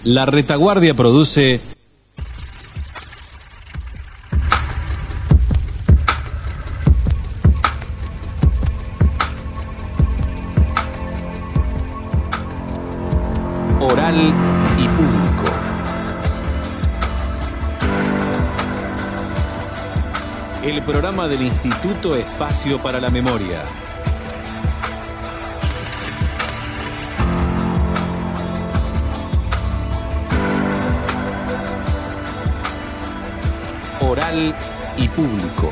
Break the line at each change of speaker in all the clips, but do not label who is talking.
La Retaguardia produce Oral y Público. El programa del Instituto Espacio para la Memoria. Oral y Público.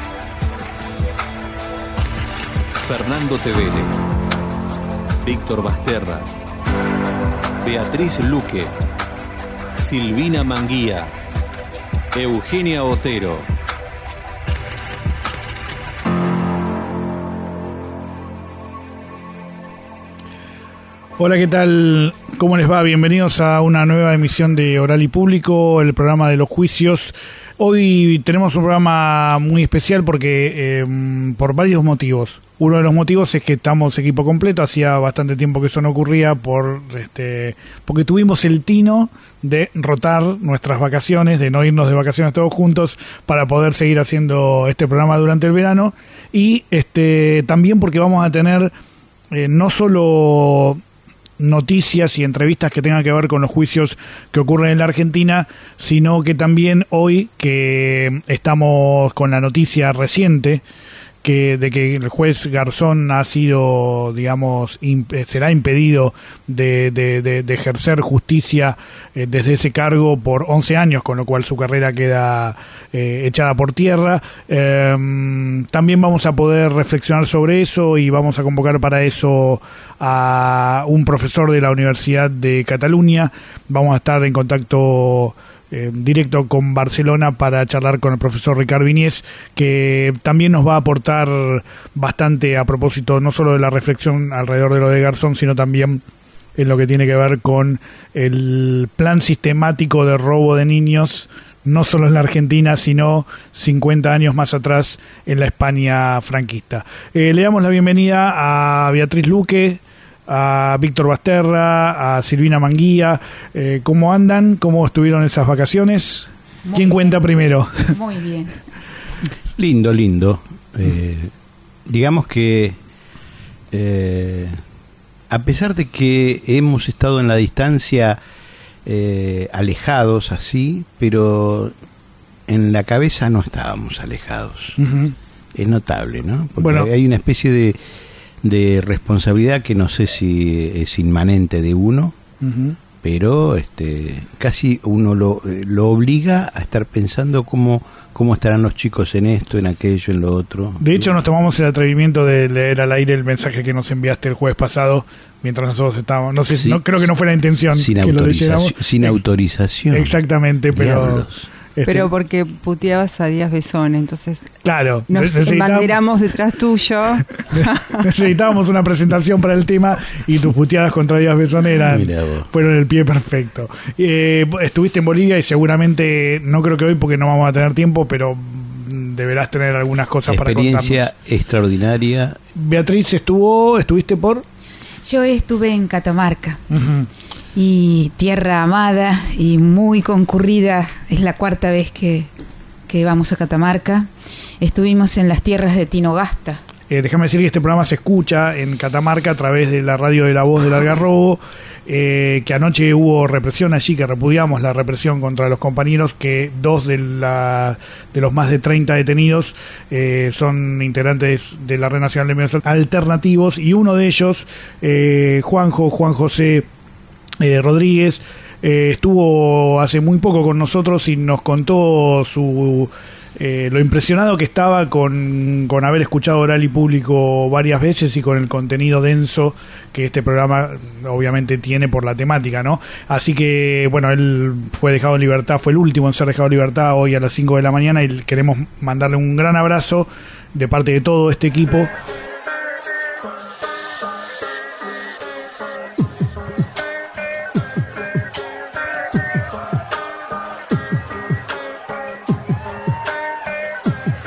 Fernando Tevele, Víctor Basterra, Beatriz Luque, Silvina Manguía, Eugenia Otero.
Hola, ¿qué tal? ¿Cómo les va? Bienvenidos a una nueva emisión de Oral y Público, el programa de los juicios. Hoy tenemos un programa muy especial porque por varios motivos. Uno de los motivos es que estamos equipo completo. Hacía bastante tiempo que eso no ocurría porque tuvimos el tino de rotar nuestras vacaciones, de no irnos de vacaciones todos juntos para poder seguir haciendo este programa durante el verano. Y también porque vamos a tener no solo noticias y entrevistas que tengan que ver con los juicios que ocurren en la Argentina, sino que también hoy que estamos con la noticia reciente de que el juez Garzón ha sido, digamos, será impedido de ejercer justicia desde ese cargo por 11 años, con lo cual su carrera queda echada por tierra. También vamos a poder reflexionar sobre eso y vamos a convocar para eso a un profesor de la Universidad de Cataluña. Vamos a estar en contacto directo con Barcelona para charlar con el profesor Ricard Viñés, que también nos va a aportar bastante a propósito no solo de la reflexión alrededor de lo de Garzón, sino también en lo que tiene que ver con el plan sistemático de robo de niños, no solo en la Argentina, sino 50 años más atrás en la España franquista. Le damos la bienvenida a Beatriz Luque, a Víctor Basterra, a Silvina Manguía. ¿Cómo andan? ¿Cómo estuvieron esas vacaciones? ¿Quién cuenta primero?
Muy bien.
Lindo. Digamos que a pesar de que hemos estado en la distancia, alejados así, pero en la cabeza no estábamos alejados. Uh-huh. Es notable, ¿no? Porque hay una especie de responsabilidad que no sé si es inmanente de uno, uh-huh, pero casi uno lo obliga a estar pensando cómo estarán los chicos en esto, en aquello, en lo otro.
De hecho, nos tomamos el atrevimiento de leer al aire el mensaje que nos enviaste el jueves pasado mientras nosotros estábamos. No sé, sí, no creo que no fue la intención que lo leyéramos.
Sin autorización.
Exactamente, pero
Diablos.
Pero porque puteabas a Díaz Besón, entonces
claro,
nos embanderamos detrás tuyo.
Necesitábamos una presentación para el tema y tus puteadas contra Díaz Besón fueron el pie perfecto. Estuviste en Bolivia y seguramente, no creo que hoy porque no vamos a tener tiempo, pero deberás tener algunas cosas para contarnos.
Experiencia extraordinaria.
Beatriz, ¿estuviste por?
Yo estuve en Catamarca.
Uh-huh.
Y tierra amada y muy concurrida. Es la cuarta vez que vamos a Catamarca. Estuvimos en las tierras de Tinogasta.
Déjame decir que este programa se escucha en Catamarca a través de la radio de La Voz del Algarrobo, que anoche hubo represión allí, que repudiamos la represión contra los compañeros, que 2 de los más de 30 detenidos son integrantes de la Red Nacional de Medios Alternativos, y uno de ellos, Juan José Rodríguez, estuvo hace muy poco con nosotros y nos contó lo impresionado que estaba con haber escuchado Oral y Público varias veces y con el contenido denso que este programa obviamente tiene por la temática, ¿no? Así que, bueno, él fue dejado en libertad, fue el último en ser dejado en libertad hoy a las 5 de la mañana, y queremos mandarle un gran abrazo de parte de todo este equipo.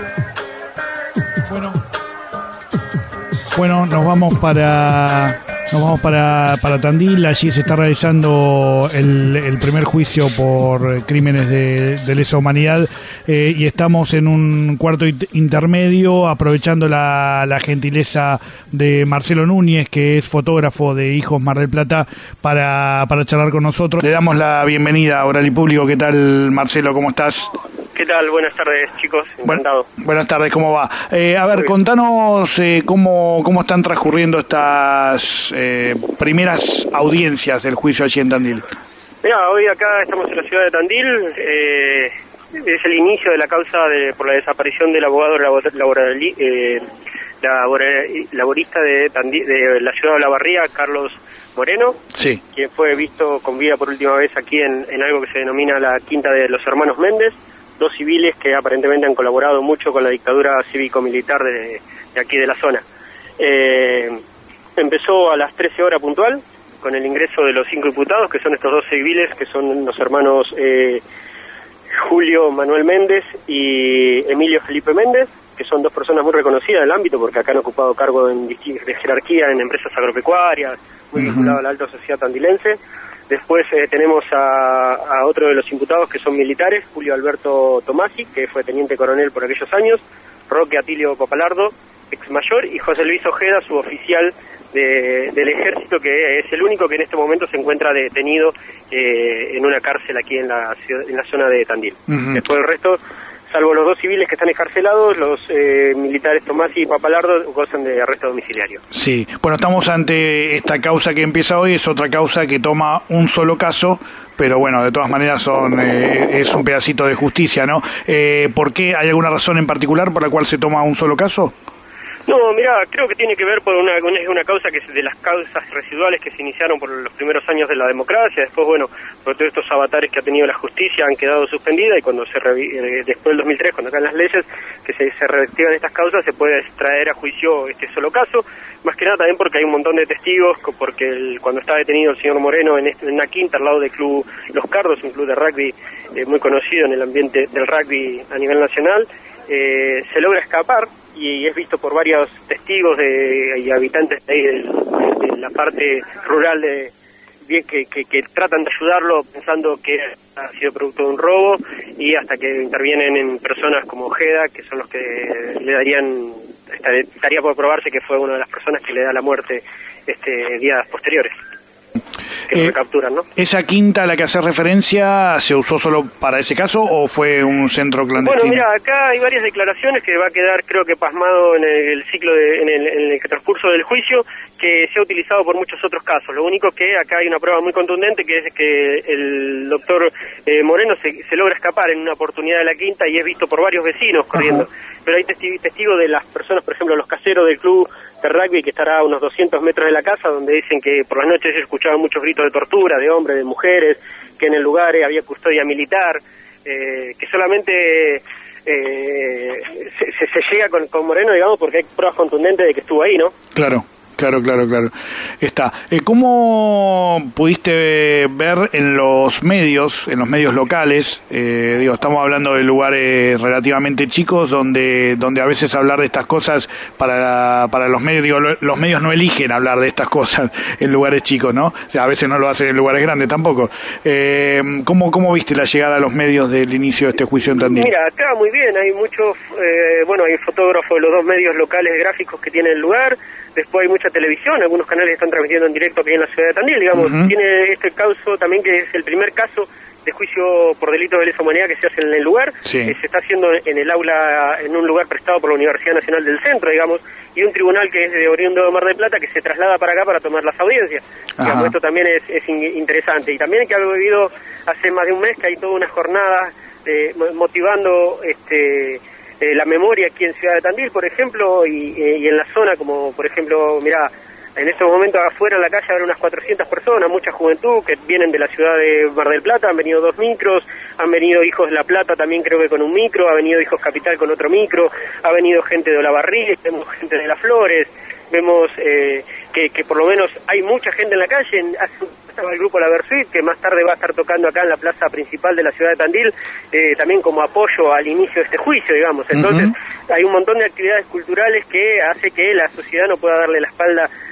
Bueno, nos vamos para Nos vamos para Tandil. Allí se está realizando el primer juicio por crímenes de lesa humanidad, y estamos en un cuarto intermedio, aprovechando la gentileza de Marcelo Núñez, que es fotógrafo de Hijos Mar del Plata, para charlar con nosotros. Le damos la bienvenida a Oral y Público. ¿Qué tal, Marcelo? ¿Cómo estás?
¿Qué tal? Buenas tardes, chicos. Encantado.
Buenas tardes, ¿cómo va? A ver, contanos cómo están transcurriendo estas primeras audiencias del juicio allí en Tandil.
Mira, hoy acá estamos en la ciudad de Tandil. Es el inicio de la causa por la desaparición del abogado laborista de Tandil, de la ciudad de Olavarría, Carlos Moreno,
sí,
quien fue visto con vida por última vez aquí en algo que se denomina la Quinta de los Hermanos Méndez. Dos civiles que aparentemente han colaborado mucho con la dictadura cívico-militar de aquí de la zona. Empezó a las 13 horas puntual, con el ingreso de los 5 imputados, que son estos dos civiles, que son los hermanos Julio Manuel Méndez y Emilio Felipe Méndez, que son dos personas muy reconocidas del ámbito, porque acá han ocupado cargo de jerarquía en empresas agropecuarias, muy vinculado a la alta sociedad tandilense. Después tenemos a otro de los imputados que son militares, Julio Alberto Tomasi, que fue teniente coronel por aquellos años, Roque Atilio Papalardo, ex mayor, y José Luis Ojeda, suboficial del ejército, que es el único que en este momento se encuentra detenido en una cárcel aquí en la zona de Tandil. Después el resto, salvo los dos civiles que están excarcelados, los militares Tomasi y Papalardo gozan de arresto domiciliario.
Sí, bueno, estamos ante esta causa que empieza hoy, es otra causa que toma un solo caso, pero bueno, de todas maneras es un pedacito de justicia, ¿no? ¿Por qué? ¿Hay alguna razón en particular por la cual se toma un solo caso?
No, mira, creo que tiene que ver por una causa que es de las causas residuales que se iniciaron por los primeros años de la democracia. Después, bueno, por todos estos avatares que ha tenido la justicia han quedado suspendidas, y cuando después del 2003, cuando caen las leyes que se reactivan estas causas, se puede traer a juicio este solo caso. Más que nada también porque hay un montón de testigos, porque cuando está detenido el señor Moreno en una quinta al lado del club Los Cardos, un club de rugby muy conocido en el ambiente del rugby a nivel nacional, se logra escapar y es visto por varios testigos y habitantes de ahí de la parte rural que tratan de ayudarlo pensando que ha sido producto de un robo, y hasta que intervienen en personas como Ojeda, que son los que le estaría por probarse que fue una de las personas que le da la muerte días posteriores. Que lo capturan, ¿no?
¿Esa quinta a la que hace referencia se usó solo para ese caso o fue un centro clandestino?
Bueno, mira, acá hay varias declaraciones que va a quedar, creo que pasmado en el ciclo, en el transcurso del juicio, que se ha utilizado por muchos otros casos. Lo único que acá hay una prueba muy contundente, que es que el doctor Moreno se logra escapar en una oportunidad de la quinta y es visto por varios vecinos corriendo. Ajá. Pero hay testigos de las personas, por ejemplo, los caseros del club de rugby, que estará a unos 200 metros de la casa, donde dicen que por las noches se escuchaban muchos gritos de tortura de hombres, de mujeres, que en el lugar había custodia militar, que solamente se llega con Moreno, digamos, porque hay pruebas contundentes de que estuvo ahí, ¿no?
Claro. Está. ¿Cómo pudiste ver en los medios locales? Estamos hablando de lugares relativamente chicos, donde a veces hablar de estas cosas para los medios, los medios no eligen hablar de estas cosas en lugares chicos, ¿no? O sea, a veces no lo hacen en lugares grandes tampoco. ¿Cómo viste la llegada a los medios del inicio de este juicio en Tandil?
Mira, acá muy bien, hay muchos, hay fotógrafos de los dos medios locales gráficos que tienen el lugar. Después hay mucha televisión, algunos canales están transmitiendo en directo aquí en la ciudad de Tandil, digamos. Tiene este caso también, que es el primer caso de juicio por delitos de lesa humanidad que se hace en el lugar. Sí. Se está haciendo en el aula, en un lugar prestado por la Universidad Nacional del Centro, digamos, y un tribunal que es de oriundo de Mar del Plata, que se traslada para acá para tomar las audiencias. Digamos, esto también es interesante. Y también que ha habido hace más de un mes que hay toda una jornada motivando la memoria aquí en Ciudad de Tandil, por ejemplo, y en la zona, como por ejemplo, mirá, en estos momentos afuera en la calle habrá unas 400 personas, mucha juventud que vienen de la ciudad de Mar del Plata, han venido 2 micros, han venido Hijos de la Plata también creo que con un micro, ha venido Hijos Capital con otro micro, ha venido gente de Olavarría, vemos gente de Las Flores, vemos que por lo menos hay mucha gente en la calle. Estaba el grupo La Versuit, que más tarde va a estar tocando acá en la plaza principal de la ciudad de Tandil, también como apoyo al inicio de este juicio, digamos. Entonces, hay un montón de actividades culturales que hace que la sociedad no pueda darle la espalda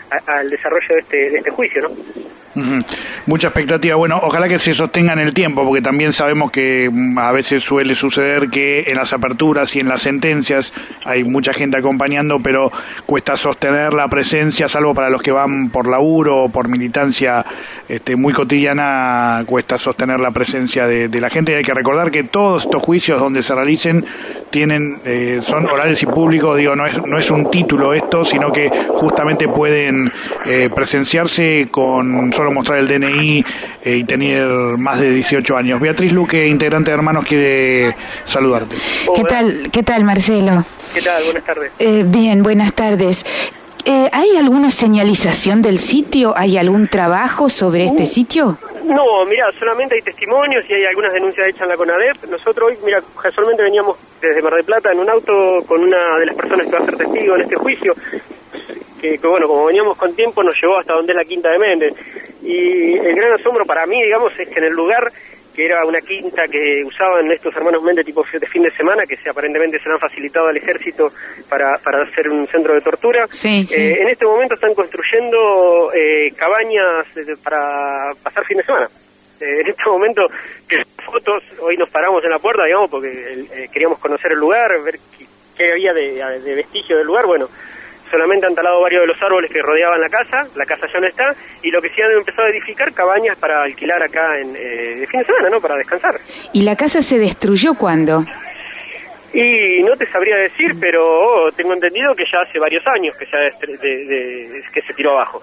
al desarrollo de este juicio, ¿no?
Mucha expectativa. Bueno, ojalá que se sostenga en el tiempo, porque también sabemos que a veces suele suceder que en las aperturas y en las sentencias hay mucha gente acompañando, pero cuesta sostener la presencia, salvo para los que van por laburo o por militancia muy cotidiana, cuesta sostener la presencia de la gente. Y hay que recordar que todos estos juicios donde se realicen son orales y públicos. Digo, no es un título esto, sino que justamente pueden presenciarse con solo mostrar el DNI y tener más de 18 años. Beatriz Luque, integrante de Hermanos, quiere saludarte.
¿Qué tal, Marcelo?
¿Qué tal? Buenas tardes.
Bien, buenas tardes. ¿Hay alguna señalización del sitio? ¿Hay algún trabajo sobre este sitio?
No, mira, solamente hay testimonios y hay algunas denuncias hechas en la CONADEP. Nosotros hoy, mira, casualmente veníamos desde Mar del Plata en un auto con una de las personas que va a ser testigo en este juicio, que bueno, como veníamos con tiempo, nos llevó hasta donde es la Quinta de Méndez. Y el gran asombro para mí, digamos, es que en el lugar, que era una quinta que usaban estos hermanos Méndez tipo de fin de semana, que aparentemente se han facilitado al ejército para hacer un centro de tortura,
sí.
En este momento están construyendo cabañas para pasar fin de semana. En este momento, que fotos, hoy nos paramos en la puerta, digamos, porque queríamos conocer el lugar, ver qué había de vestigio del lugar. Bueno, solamente han talado varios de los árboles que rodeaban la casa ya no está, y lo que sí han empezado a edificar cabañas para alquilar acá de fin de semana, ¿no? Para descansar.
¿Y la casa se destruyó cuándo?
Y no te sabría decir, pero tengo entendido que ya hace varios años que que se tiró abajo.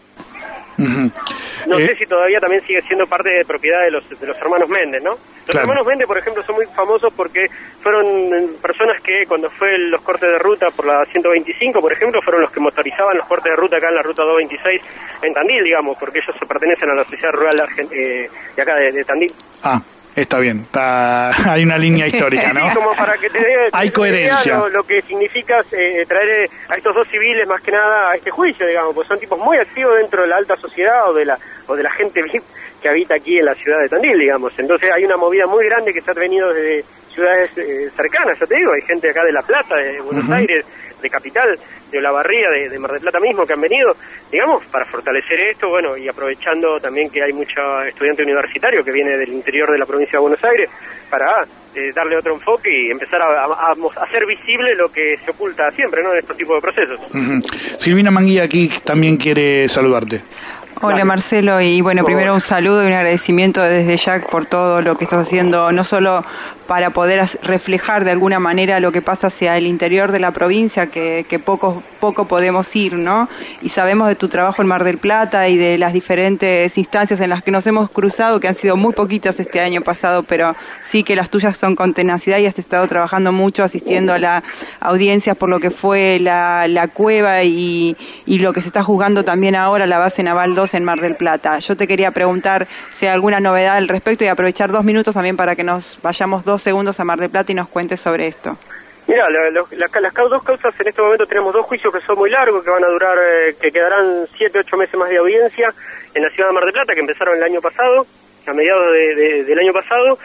No sé si todavía también sigue siendo parte de propiedad de los hermanos Méndez, ¿no? Los hermanos Méndez, por ejemplo, son muy famosos porque fueron personas que cuando fue los cortes de ruta por la 125, por ejemplo, fueron los que motorizaban los cortes de ruta acá en la ruta 226 en Tandil, digamos, porque ellos pertenecen a la Sociedad Rural de acá de Tandil.
Está bien, hay una línea histórica, ¿no?
Sí, como para que
hay coherencia.
Lo que significa traer a estos dos civiles más que nada a este juicio, digamos, pues son tipos muy activos dentro de la alta sociedad o de la gente VIP que habita aquí en la ciudad de Tandil, digamos. Entonces hay una movida muy grande que se ha venido desde ciudades cercanas, ya te digo, hay gente acá de La Plata, de Buenos Aires, de Capital, de Olavarría, de Mar del Plata mismo, que han venido, digamos, para fortalecer esto, bueno, y aprovechando también que hay mucho estudiante universitario que viene del interior de la provincia de Buenos Aires, para darle otro enfoque y empezar a hacer visible lo que se oculta siempre, ¿no?, en estos tipos de procesos.
Silvina Manguía aquí también quiere saludarte.
Hola Marcelo, y bueno, primero un saludo y un agradecimimo desde ya por todo lo que estás haciendo, no solo para poder reflejar de alguna manera lo que pasa hacia el interior de la provincia, que poco podemos ir, ¿no? Y sabemos de tu trabajo en Mar del Plata y de las diferentes instancias en las que nos hemos cruzado, que han sido muy poquitas este año pasado, pero sí que las tuyas son con tenacidad y has estado trabajando mucho, asistiendo a la audiencia por lo que fue la cueva y lo que se está juzgando también ahora, la base naval 2 en Mar del Plata. Yo te quería preguntar si hay alguna novedad al respecto y aprovechar 2 minutos también para que nos vayamos 2 segundos a Mar del Plata y nos cuentes sobre esto.
Mira, las dos causas en este momento tenemos 2 juicios que son muy largos, que van a durar, que quedarán 7-8 meses más de audiencia en la ciudad de Mar del Plata, que empezaron el año pasado, a mediados del año pasado.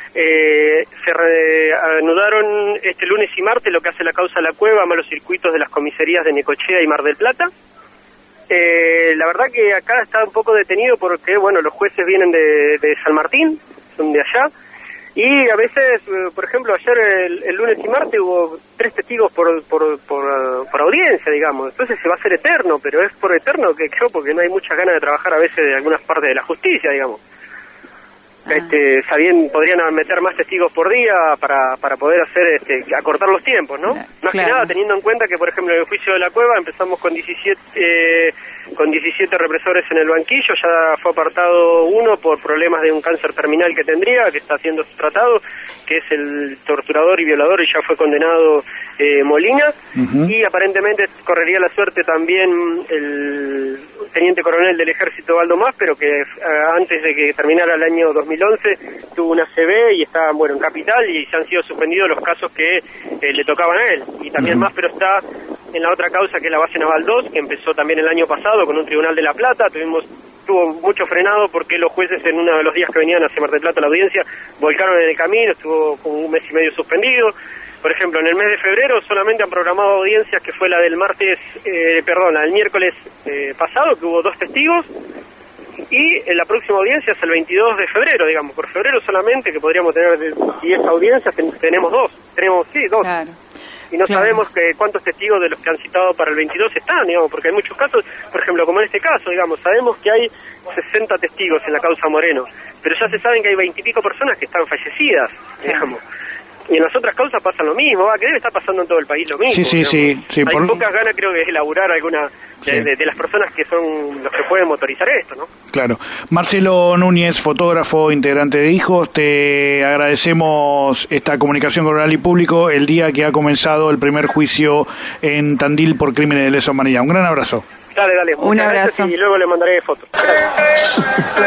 Se reanudaron este lunes y martes lo que hace la causa La Cueva, malos circuitos de las comisarías de Necochea y Mar del Plata. La verdad que acá está un poco detenido porque, bueno, los jueces vienen de San Martín, son de allá, y a veces, por ejemplo, ayer el lunes y martes hubo 3 testigos por audiencia, digamos. Entonces se va a hacer eterno, pero es por eterno que creo porque no hay muchas ganas de trabajar a veces de algunas partes de la justicia, digamos. Podrían meter más testigos por día para poder hacer acortar los tiempos, ¿no? Más que nada teniendo en cuenta que, por ejemplo, en el juicio de La Cueva empezamos con 17 represores en el banquillo, ya fue apartado uno por problemas de un cáncer terminal que tendría, que está siendo tratado, que es el torturador y violador, y ya fue condenado Molina, y aparentemente correría la suerte también el teniente coronel del ejército Baldo Más, pero que antes de que terminara el año 2011 tuvo una CB y está, bueno, en Capital, y se han sido suspendidos los casos que le tocaban a él, y también Más, pero está en la otra causa que es la base naval 2, que empezó también el año pasado con un tribunal de La Plata. Estuvo mucho frenado porque los jueces en uno de los días que venían hacia Mar del Plata la audiencia volcaron en el camino, estuvo como 1 mes y medio suspendido. Por ejemplo, en el mes de febrero solamente han programado audiencias, que fue la del la del miércoles pasado, que hubo 2 testigos, y la próxima audiencia es el 22 de febrero, digamos, por febrero solamente, que podríamos tener 10 audiencias, tenemos 2, dos.
Claro.
Y no sabemos cuántos testigos de los que han citado para el 22 están, digamos, porque hay muchos casos, por ejemplo, como en este caso, digamos, sabemos que hay 60 testigos en la causa Moreno, pero ya se saben que hay 20 y pico personas que están fallecidas, digamos. Y en las otras causas pasa lo mismo, que debe estar pasando en todo el país lo mismo.
Sí.
Hay pocas ganas, creo que, de elaborar alguna de las personas que son los que pueden motorizar esto, ¿no?
Claro. Marcelo Núñez, fotógrafo, integrante de Hijos, te agradecemos esta comunicación con Oral y Público el día que ha comenzado el primer juicio en Tandil por crímenes de lesa humanidad. Un gran abrazo.
Dale.
Un abrazo.
Y luego le mandaré fotos. Gracias.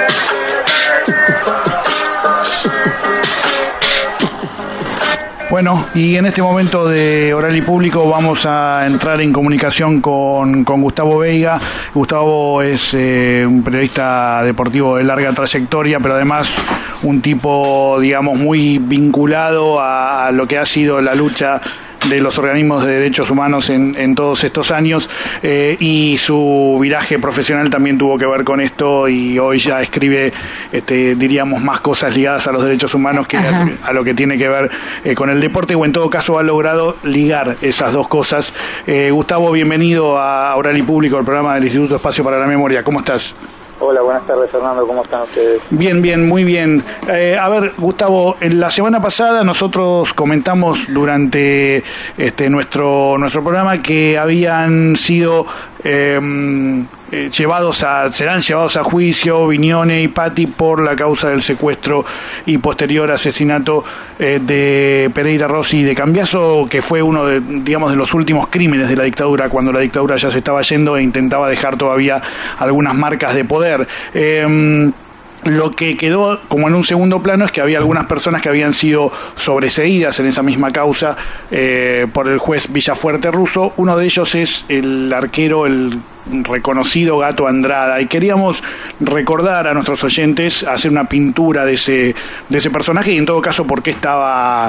Bueno, y en este momento de Oral y Público vamos a entrar en comunicación con Gustavo Veiga. Gustavo es un periodista deportivo de larga trayectoria, pero además un tipo, digamos, muy vinculado a lo que ha sido la lucha de los organismos de derechos humanos en todos estos años, y su viraje profesional también tuvo que ver con esto, y hoy ya escribe, diríamos, más cosas ligadas a los derechos humanos que a lo que tiene que ver con el deporte, o en todo caso ha logrado ligar esas dos cosas. Gustavo, bienvenido a Oral y Público, el programa del Instituto Espacio para la Memoria. ¿Cómo estás?
Hola, buenas tardes, Fernando, ¿cómo están ustedes?
Bien, muy bien. A ver, Gustavo, la semana pasada nosotros comentamos durante nuestro programa que habían sido serán llevados a juicio Viñone y Patti por la causa del secuestro y posterior asesinato de Pereira Rossi y de Cambiaso, que fue uno de los últimos crímenes de la dictadura, cuando la dictadura ya se estaba yendo e intentaba dejar todavía algunas marcas de poder. Lo que quedó como en un segundo plano es que había algunas personas que habían sido sobreseídas en esa misma causa por el juez Villafuerte Russo. Uno de ellos es el arquero, el reconocido Gato Andrada, y queríamos recordar a nuestros oyentes, hacer una pintura de ese personaje, y en todo caso por qué estaba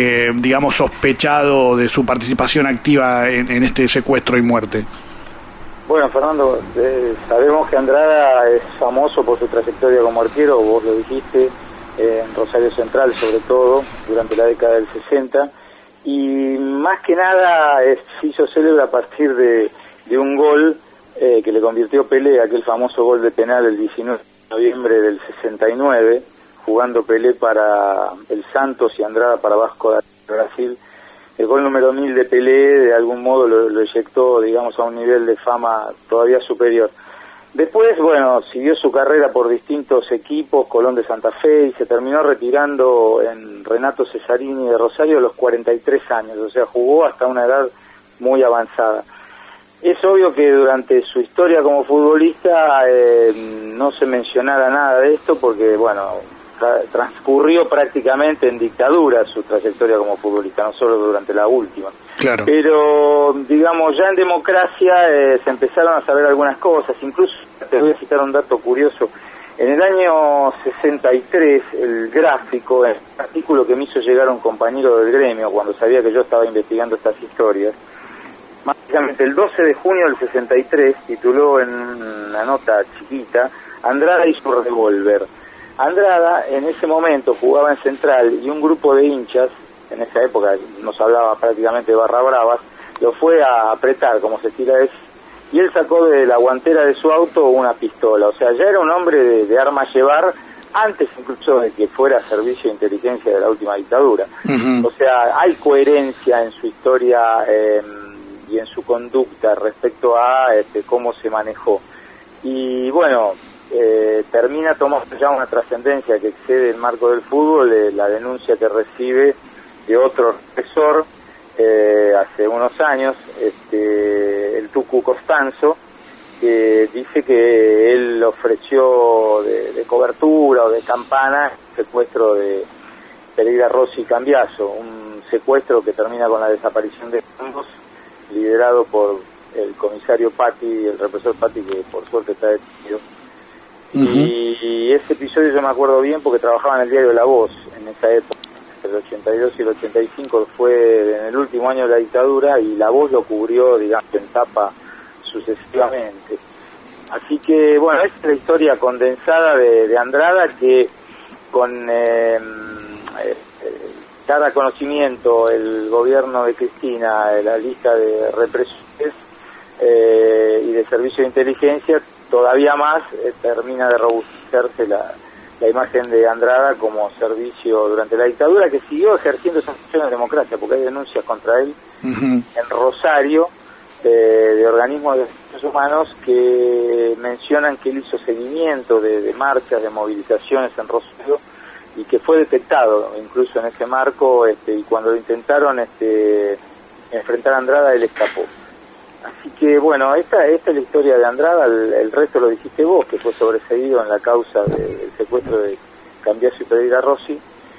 sospechado de su participación activa en este secuestro y muerte.
Bueno, Fernando, sabemos que Andrada es famoso por su trayectoria como arquero, vos lo dijiste, en Rosario Central sobre todo, durante la década del 60, y más que nada se hizo célebre a partir de un gol que le convirtió Pelé, aquel famoso gol de penal el 19 de noviembre del 69, jugando Pelé para el Santos y Andrada para Vasco da Brasil. El gol número 1000 de Pelé de algún modo lo eyectó, digamos, a un nivel de fama todavía superior. Después, siguió su carrera por distintos equipos, Colón de Santa Fe, y se terminó retirando en Renato Cesarini de Rosario a los 43 años, o sea, jugó hasta una edad muy avanzada. Es obvio que durante su historia como futbolista no se mencionara nada de esto porque, transcurrió prácticamente en dictadura su trayectoria como futbolista, no solo durante la última.
Claro.
Pero, ya en democracia se empezaron a saber algunas cosas. Incluso, te voy a citar un dato curioso. En el año 63, el Gráfico, en un artículo que me hizo llegar un compañero del gremio, cuando sabía que yo estaba investigando estas historias, más precisamente el 12 de junio del 63, tituló en una nota chiquita, Andrada y su revólver. Andrada en ese momento jugaba en Central y un grupo de hinchas, en esa época nos hablaba prácticamente de barra bravas, lo fue a apretar, como se tira es, y él sacó de la guantera de su auto una pistola. O sea, ya era un hombre de armas llevar, antes incluso de que fuera servicio de inteligencia de la última dictadura. Uh-huh. O sea, hay coherencia en su historia y en su conducta respecto a cómo se manejó. Y termina tomando ya una trascendencia que excede el marco del fútbol, la denuncia que recibe de otro represor hace unos años, el Tucu Costanzo, que dice que él ofreció de cobertura o de campana el secuestro de Pereira Rossi y Cambiaso, un secuestro que termina con la desaparición de ambos, liderado por el comisario Patti, el represor Patti, que por suerte está detenido. Uh-huh. Y ese episodio yo me acuerdo bien porque trabajaba en el diario La Voz en esa época, entre el 82 y el 85 fue en el último año de la dictadura, y La Voz lo cubrió, digamos, en tapa sucesivamente. Así que, bueno, esta es la historia condensada de Andrada, que con cada conocimiento el gobierno de Cristina, la lista de represores y de servicio de inteligencia, todavía más termina de robustecerse la imagen de Andrada como servicio durante la dictadura, que siguió ejerciendo esa función de democracia, porque hay denuncias contra él en Rosario de organismos de derechos humanos que mencionan que él hizo seguimiento de marchas, de movilizaciones en Rosario, y que fue detectado incluso en ese marco, y cuando lo intentaron enfrentar a Andrada, él escapó. Así que, bueno, esta es la historia de Andrada. El resto lo dijiste vos, que fue sobreseído en la causa del secuestro de Cambiaso y Pereira Rossi.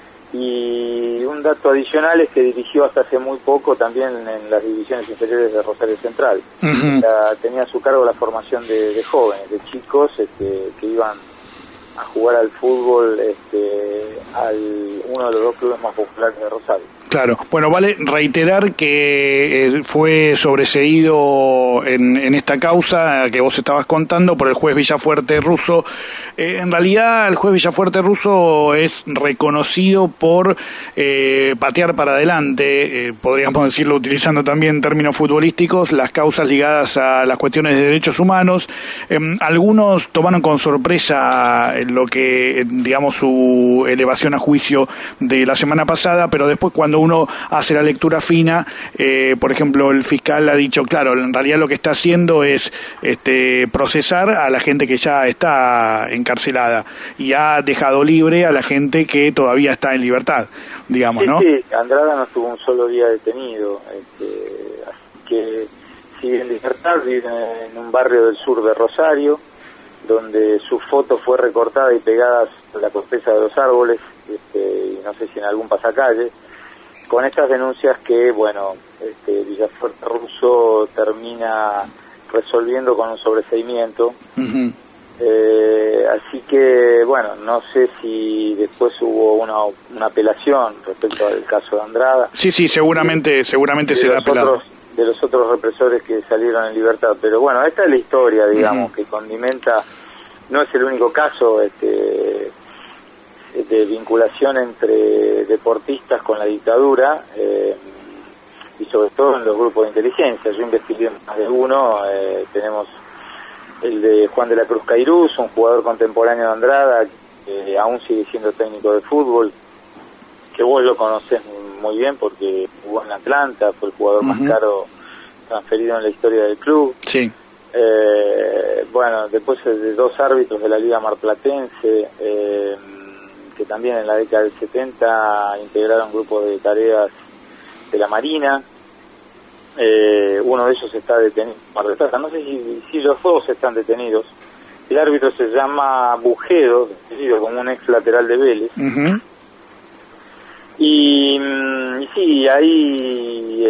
Y un dato adicional es que dirigió hasta hace muy poco también en las divisiones inferiores de Rosario Central. Tenía a su cargo la formación de jóvenes, de chicos que iban a jugar al fútbol uno de los dos clubes más populares de Rosario.
Claro, bueno, vale reiterar que fue sobreseído en esta causa que vos estabas contando por el juez Villafuerte Russo. En realidad el juez Villafuerte Russo es reconocido por patear para adelante, podríamos decirlo utilizando también términos futbolísticos, las causas ligadas a las cuestiones de derechos humanos. Algunos tomaron con sorpresa lo que, digamos, su elevación a juicio de la semana pasada, pero después cuando uno hace la lectura fina, por ejemplo, el fiscal ha dicho, claro, en realidad lo que está haciendo es procesar a la gente que ya está encarcelada y ha dejado libre a la gente que todavía está en libertad, digamos, ¿no?
Sí, Andrada no estuvo un solo día detenido, así que sigue en libertad, vive en un barrio del sur de Rosario, donde su foto fue recortada y pegada a la corteza de los árboles, y no sé si en algún pasacalle, con estas denuncias que, bueno, Villafuerte Russo termina resolviendo con un sobreseimiento. Así que, bueno, no sé si después hubo una apelación respecto al caso de Andrada.
Sí, seguramente será apelado.
De los otros represores que salieron en libertad. Pero bueno, esta es la historia, digamos, que condimenta, no es el único caso, de vinculación entre deportistas con la dictadura, y sobre todo en los grupos de inteligencia. Yo investigué más de uno. Tenemos el de Juan de la Cruz Cairuz, un jugador contemporáneo de Andrada, que aún sigue siendo técnico de fútbol, que vos lo conocés muy bien porque jugó en Atlanta, fue el jugador más caro transferido en la historia del club.
Sí.
Bueno, después de dos árbitros de la Liga Marplatense, que también en la década del 70 integraron grupos de tareas de la Marina. Uno de ellos está detenido, no sé si los dos están detenidos. El árbitro se llama Bujedo, como un ex lateral de Vélez. Y sí, ahí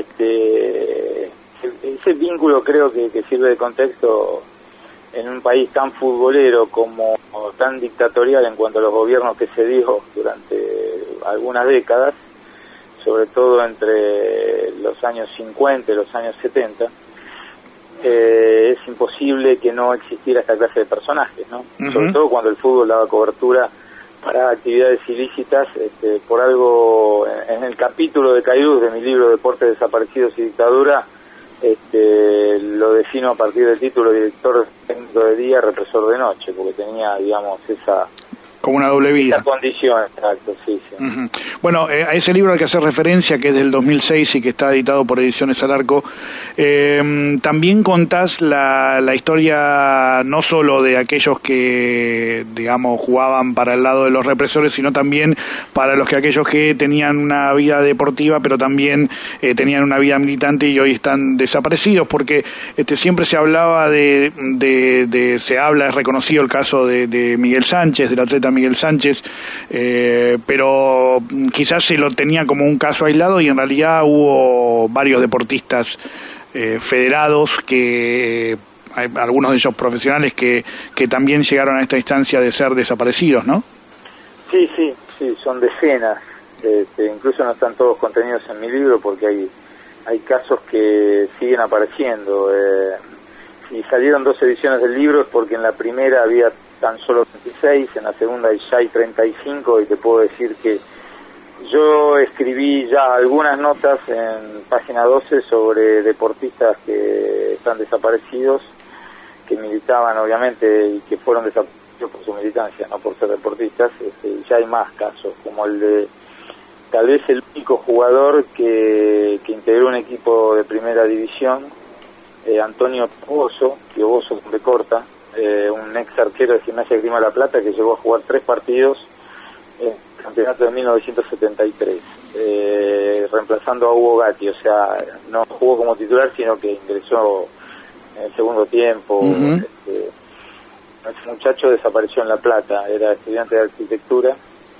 ese vínculo creo que sirve de contexto en un país tan futbolero como tan dictatorial en cuanto a los gobiernos que se dio durante algunas décadas, sobre todo entre los años 50 y los años 70, es imposible que no existiera esta clase de personajes, ¿no? Sobre todo cuando el fútbol daba cobertura para actividades ilícitas. Por algo, en el capítulo de Cairuz de mi libro Deportes Desaparecidos y Dictadura, lo defino a partir del título director técnico de día, represor de noche, porque tenía, digamos, esa...
Como una doble vida.
Esa condición, exacto, sí.
Bueno, a ese libro al que hacer referencia, que es del 2006 y que está editado por Ediciones Alarco, también contás la historia no solo de aquellos que, digamos, jugaban para el lado de los represores, sino también para aquellos que tenían una vida deportiva, pero también tenían una vida militante y hoy están desaparecidos, porque siempre se hablaba es reconocido el caso de Miguel Sánchez, del atleta Miguel Sánchez, pero quizás se lo tenía como un caso aislado y en realidad hubo varios deportistas federados, que algunos de ellos profesionales que también llegaron a esta instancia de ser desaparecidos, ¿no?
Sí, son decenas incluso no están todos contenidos en mi libro porque hay casos que siguen apareciendo. Si salieron 2 ediciones del libro es porque en la primera había tan solo 26, en la segunda ya hay 35, y te puedo decir que yo escribí ya algunas notas en página 12 sobre deportistas que están desaparecidos, que militaban obviamente y que fueron desaparecidos por su militancia, no por ser deportistas. Ya hay más casos, como el de tal vez el único jugador que integró un equipo de primera división, Antonio Bozo de Corta, un ex arquero de Gimnasia de Grima de la Plata, que llegó a jugar 3 partidos en el campeonato de 1973, reemplazando a Hugo Gatti. O sea, no jugó como titular, sino que ingresó en el segundo tiempo. Ese muchacho desapareció en La Plata, era estudiante de arquitectura,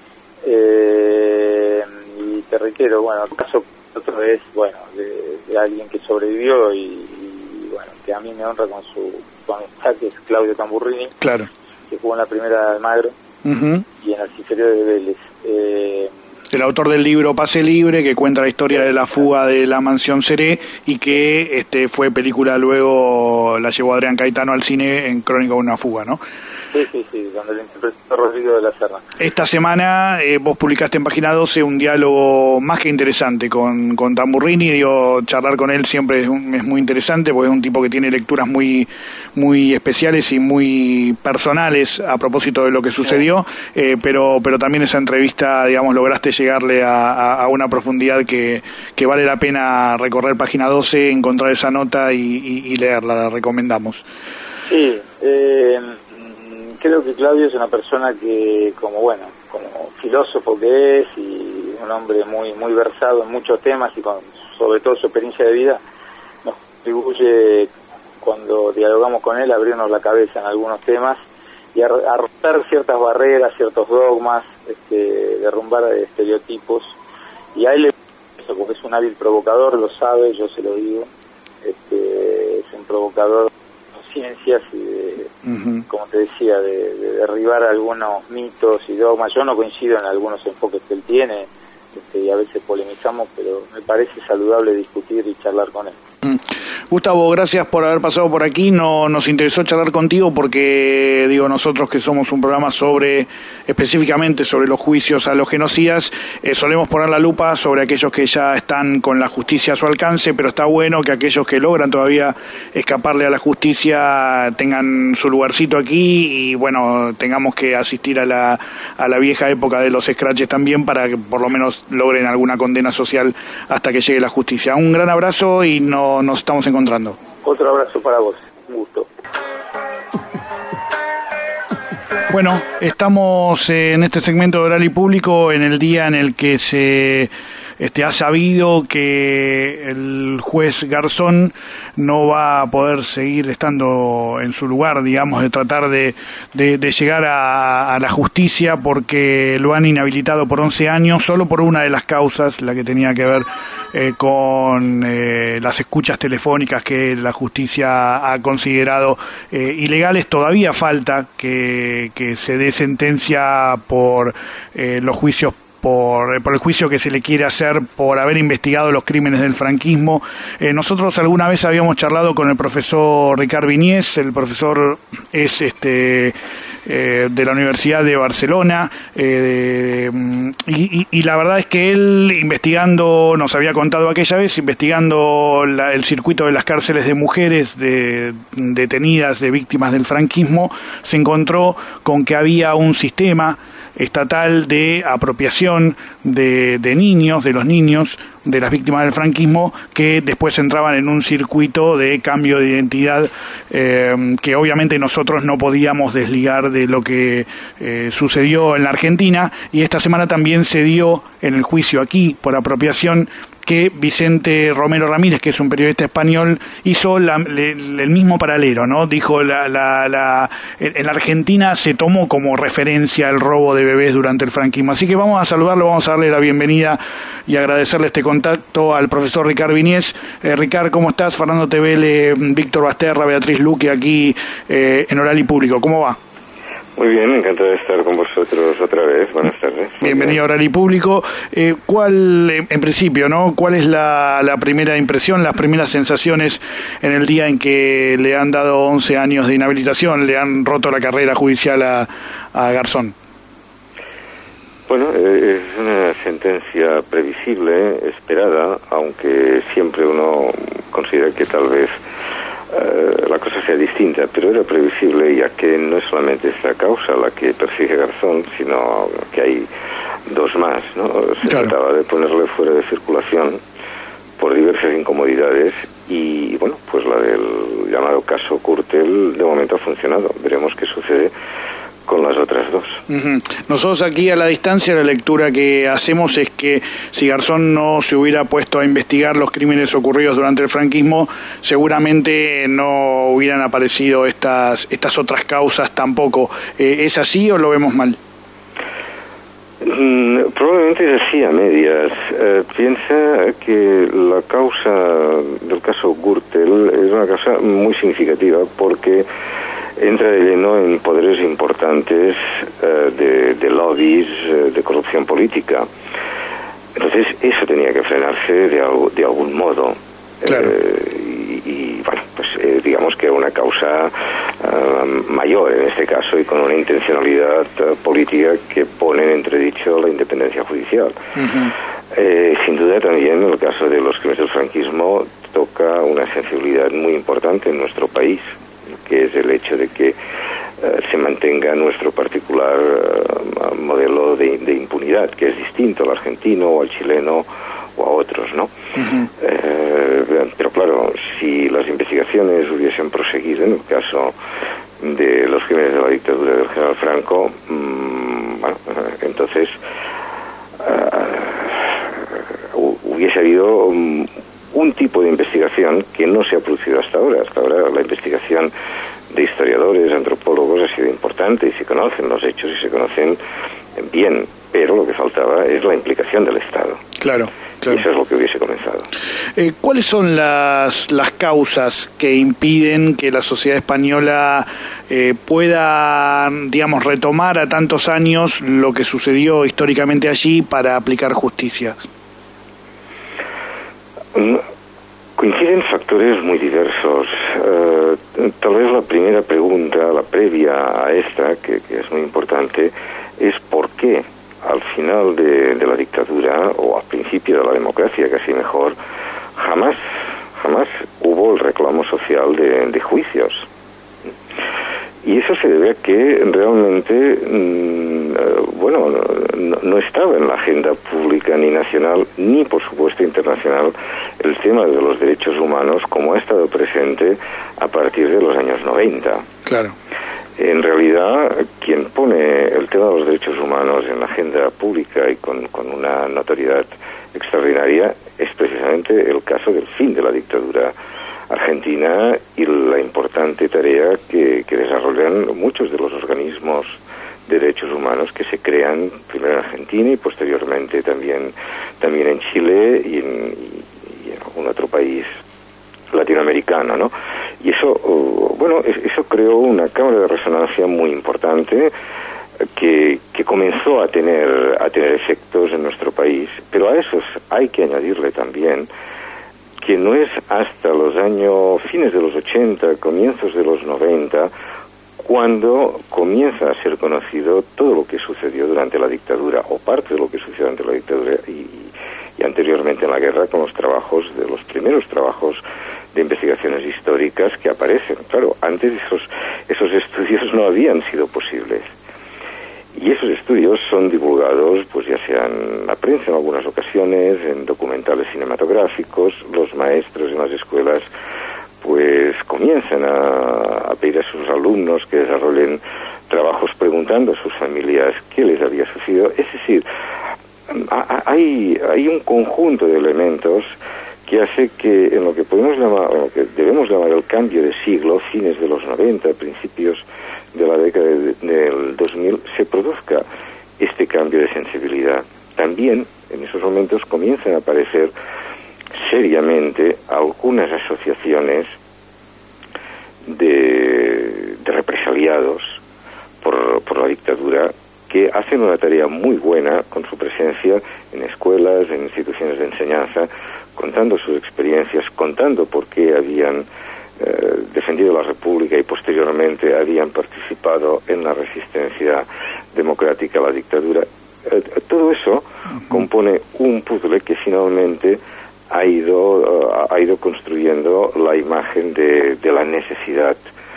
y te reitero, bueno, el caso otro es, bueno, de alguien que sobrevivió y bueno, que a mí me honra con su amistad, que es Claudio Tamburrini,
claro,
que jugó en la primera de Almagro y en las inferiores de Vélez.
El autor del libro Pase Libre, que cuenta la historia de la fuga de la mansión Seré y que fue película, luego la llevó Adrián Caetano al cine en Crónica de una fuga, ¿no?
Sí, donde lo interpretó Rodrigo de la Serna.
Esta semana vos publicaste en Página 12 un diálogo más que interesante con Tamburrini. Digo, charlar con él siempre es muy interesante, porque es un tipo que tiene lecturas muy especiales y muy personales a propósito de lo que sucedió, pero también esa entrevista, digamos, lograste llegarle a una profundidad que vale la pena recorrer Página 12, encontrar esa nota y leerla, la recomendamos.
Sí, creo que Claudio es una persona que, como filósofo que es, y un hombre muy versado en muchos temas, y sobre todo su experiencia de vida, nos contribuye, cuando dialogamos con él, a abrirnos la cabeza en algunos temas y a romper ciertas barreras, ciertos dogmas, derrumbar estereotipos. Y a él le gusta eso, porque es un hábil provocador, lo sabe, yo se lo digo. Es un provocador de ciencias y de, como te decía, de derribar algunos mitos y dogmas. Yo no coincido en algunos enfoques que él tiene, y a veces polemizamos, pero me parece saludable discutir y charlar con él.
Gustavo, gracias por haber pasado por aquí. Nos interesó charlar contigo porque, nosotros que somos un programa específicamente sobre los juicios a los genocidas, solemos poner la lupa sobre aquellos que ya están con la justicia a su alcance, pero está bueno que aquellos que logran todavía escaparle a la justicia tengan su lugarcito aquí y, tengamos que asistir a la vieja época de los scratches también, para que por lo menos logren alguna condena social hasta que llegue la justicia. Un gran abrazo y nos estamos encontrando.
Otro abrazo para vos, un gusto.
Bueno, estamos en este segmento de Oral y Público en el día en el que se ha sabido que el juez Garzón no va a poder seguir estando en su lugar, digamos, de tratar de llegar a la justicia, porque lo han inhabilitado por 11 años, solo por una de las causas, la que tenía que ver con las escuchas telefónicas que la justicia ha considerado ilegales. Todavía falta que se dé sentencia por los juicios, por el juicio que se le quiere hacer por haber investigado los crímenes del franquismo. Nosotros alguna vez habíamos charlado con el profesor Ricard Viñés. El profesor es de la Universidad de Barcelona, y la verdad es que él, investigando, nos había contado aquella vez, investigando el circuito de las cárceles de mujeres detenidas, de víctimas del franquismo, se encontró con que había un sistema estatal de apropiación de niños, de los niños de las víctimas del franquismo, que después entraban en un circuito de cambio de identidad que obviamente nosotros no podíamos desligar de lo que sucedió en la Argentina. Y esta semana también se dio en el juicio aquí por apropiación que Vicente Romero Ramírez, que es un periodista español, hizo el mismo paralelo, ¿no? Dijo, en la Argentina se tomó como referencia el robo de bebés durante el franquismo. Así que vamos a saludarlo, vamos a darle la bienvenida y agradecerle este contacto al profesor Ricard Viñés. Ricard, ¿cómo estás? Fernando Tevele, Víctor Basterra, Beatriz Luque, aquí en Oral y Público. ¿Cómo va?
Muy bien, encantado de estar con vosotros otra vez. Buenas tardes.
Bienvenido a Oral y Público. ¿Cuál, en principio, cuál es la primera impresión, las primeras sensaciones en el día en que le han dado 11 años de inhabilitación, le han roto la carrera judicial a Garzón?
Bueno, es una sentencia previsible, esperada, aunque siempre uno considera que tal vez la cosa sea distinta, pero era previsible, ya que no es solamente esta causa la que persigue Garzón, sino que hay dos más, ¿no? Se trataba de ponerle fuera de circulación por diversas incomodidades y, bueno, pues la del llamado caso Gürtel de momento ha funcionado. Veremos qué sucede con las otras dos.
Nosotros aquí a la distancia la lectura que hacemos es que si Garzón no se hubiera puesto a investigar los crímenes ocurridos durante el franquismo, seguramente no hubieran aparecido estas otras causas tampoco. ¿Es así o lo vemos mal?
Probablemente es así a medias. Piensa que la causa del caso Gürtel es una causa muy significativa porque entra de lleno en poderes importantes de lobbies, de corrupción política. Entonces eso tenía que frenarse de algún modo.
Claro.
Y bueno, pues digamos que era una causa mayor en este caso y con una intencionalidad política que pone en entredicho la independencia judicial. Sin duda también el caso de los crímenes del franquismo toca una sensibilidad muy importante en nuestro país, que es el hecho de que se mantenga nuestro particular modelo de impunidad, que es distinto al argentino o al chileno o a otros, ¿no? Pero claro, si las investigaciones hubiesen proseguido en el caso de los crímenes de la dictadura del general Franco, bueno, entonces hubiese habido un tipo de investigación que no se ha producido hasta ahora. Hasta ahora la investigación de historiadores, antropólogos ha sido importante y se conocen los hechos y se conocen bien, pero lo que faltaba es la implicación del Estado.
Claro.
Y eso es lo que hubiese comenzado.
¿Cuáles son las causas que impiden que la sociedad española pueda, digamos, retomar a tantos años lo que sucedió históricamente allí para aplicar justicia?
Coinciden factores muy diversos. Tal vez la primera pregunta, la previa a esta, que es muy importante, es ¿por qué al final de la dictadura o al principio de la democracia, casi mejor, jamás hubo el reclamo social de juicios? Y eso se debe a que realmente, bueno, no estaba en la agenda pública ni nacional, ni por supuesto internacional, el tema de los derechos humanos como ha estado presente a partir de los años 90.
Claro.
En realidad, quien pone el tema de los derechos humanos en la agenda pública y con una notoriedad extraordinaria es precisamente el caso del fin de la dictadura argentina y la importante tarea que desarrollan muchos de los organismos de derechos humanos que se crean primero en Argentina y posteriormente también en Chile y en algún otro país latinoamericano, ¿no? Y eso, bueno, eso creó una cámara de resonancia muy importante que comenzó a tener efectos en nuestro país, pero a esos hay que añadirle también que no es hasta los años fines de los 80, comienzos de los 90, cuando comienza a ser conocido todo lo que sucedió durante la dictadura, o parte de lo que sucedió durante la dictadura y anteriormente en la guerra, con los primeros trabajos de investigaciones históricas que aparecen. Claro, antes esos estudios no habían sido posibles. Y esos estudios son divulgados, pues ya sea en la prensa en algunas ocasiones, en documentales cinematográficos. Los maestros en las escuelas pues comienzan a pedir a sus alumnos que desarrollen trabajos preguntando a sus familias qué les había sucedido. Es decir, hay un conjunto de elementos que hace que en lo que podemos llamar, o que debemos llamar el cambio de siglo, fines de los 90, principios de la década del 2000, se produzca este cambio de sensibilidad. También en esos momentos comienzan a aparecer seriamente algunas asociaciones de represaliados por la dictadura, que hacen una tarea muy buena con su presencia en escuelas, en instituciones de enseñanza, contando sus experiencias, contando por qué habían defendido la República y posteriormente habían participado en la resistencia democrática a la dictadura. Todo eso compone un puzzle que finalmente ha ido construyendo la imagen de la necesidad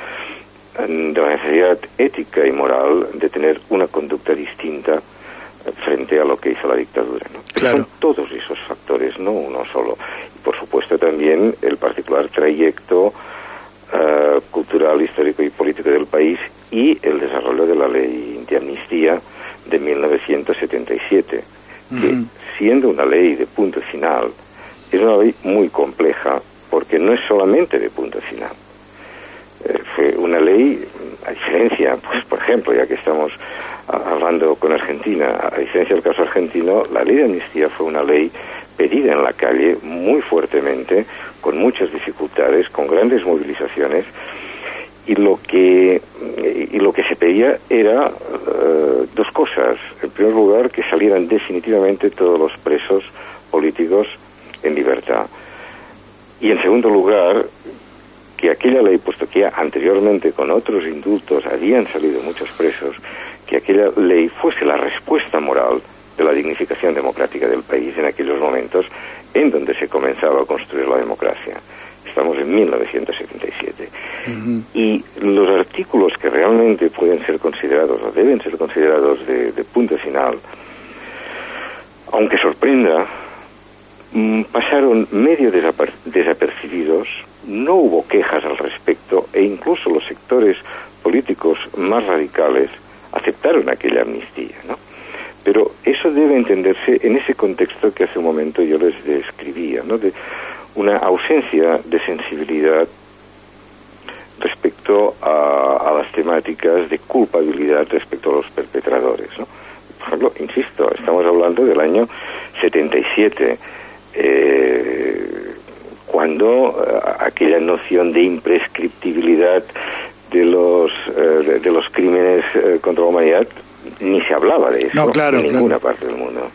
ética y moral de tener una conducta distinta frente a lo que hizo la dictadura, ¿no?
Claro.
Son todos esos factores, no uno solo. Y por supuesto también el particular trayecto cultural, histórico y político del país y el desarrollo de la ley de amnistía de 1977, que siendo una ley de punto final, es una ley muy compleja, porque no es solamente de punto final. Fue una ley, a diferencia, pues por ejemplo, ya que estamos hablando con Argentina, a diferencia del caso argentino, la ley de amnistía fue una ley pedida en la calle muy fuertemente, con muchas dificultades, con grandes movilizaciones, y lo que se pedía era dos cosas. En primer lugar, que salieran definitivamente todos los presos políticos en libertad. Y en segundo lugar, que aquella ley, puesto que ya anteriormente con otros indultos habían salido muchos presos, que aquella ley fuese la respuesta moral de la dignificación democrática del país en aquellos momentos en donde se comenzaba a construir la democracia. Estamos en 1977. Y los artículos que realmente pueden ser considerados o deben ser considerados de punto final, aunque sorprenda, pasaron medio desapercibidos, no hubo quejas al respecto e incluso los sectores políticos más radicales aceptaron aquella amnistía, ¿no? Pero eso debe entenderse en ese contexto que hace un momento yo les describía, ¿no? De una ausencia de sensibilidad respecto a las temáticas de culpabilidad respecto a los perpetradores, ¿no? Por ejemplo, insisto, estamos hablando del año 77, cuando aquella noción de imprescriptibilidad de los crímenes contra la humanidad ni se hablaba de eso en ninguna parte del mundo.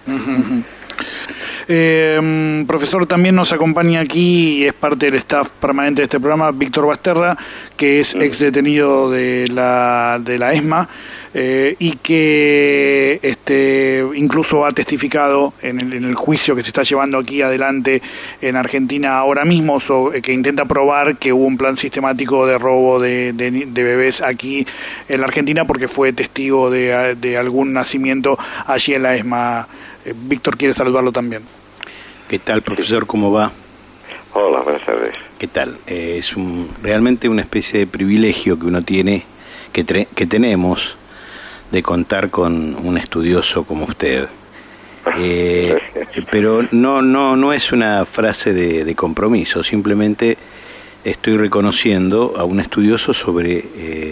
Profesor, también nos acompaña aquí y es parte del staff permanente de este programa Víctor Basterra, que es ex detenido de la ESMA y que incluso ha testificado en el juicio que se está llevando aquí adelante en Argentina ahora mismo, que intenta probar que hubo un plan sistemático de robo de bebés aquí en la Argentina porque fue testigo de algún nacimiento allí en la ESMA. Víctor quiere saludarlo también.
¿Qué tal, profesor? ¿Cómo va?
Hola, buenas tardes.
¿Qué tal? Es realmente una especie de privilegio que uno tiene, que tenemos, de contar con un estudioso como usted. Pero no es una frase de compromiso, simplemente estoy reconociendo a un estudioso sobre